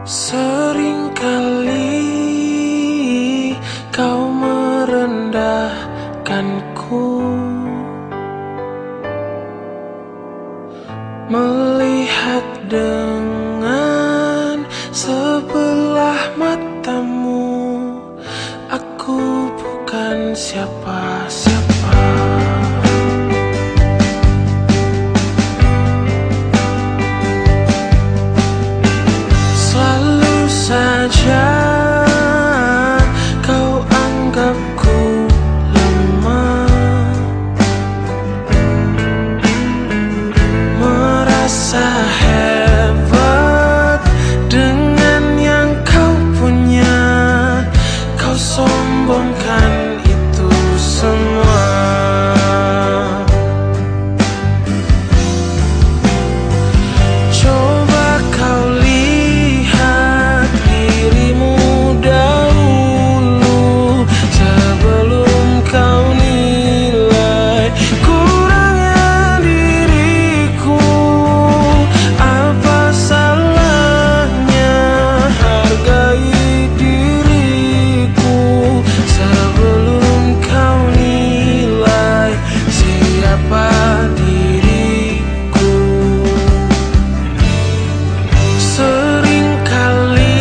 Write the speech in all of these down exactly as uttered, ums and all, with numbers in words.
Seringkali kau merendahkanku, melihat dengan sebelah matamu, aku bukan siapa-siapa. Selalu saja kau anggapku lemah, merasa hebat dengan yang kau punya. Kau sombongkan itu semua. Coba kau lihat dirimu dahulu sebelum kau nilai kurangnya diriku. Apa salahnya hargai diriku sebelum kau nilai siapa diriku. Seringkali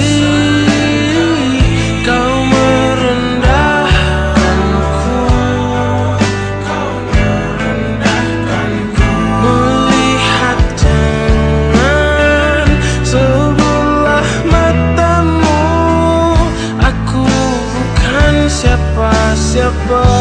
kau merendahkanku, melihat dengan sebelah matamu, aku bukan siapa-siapa.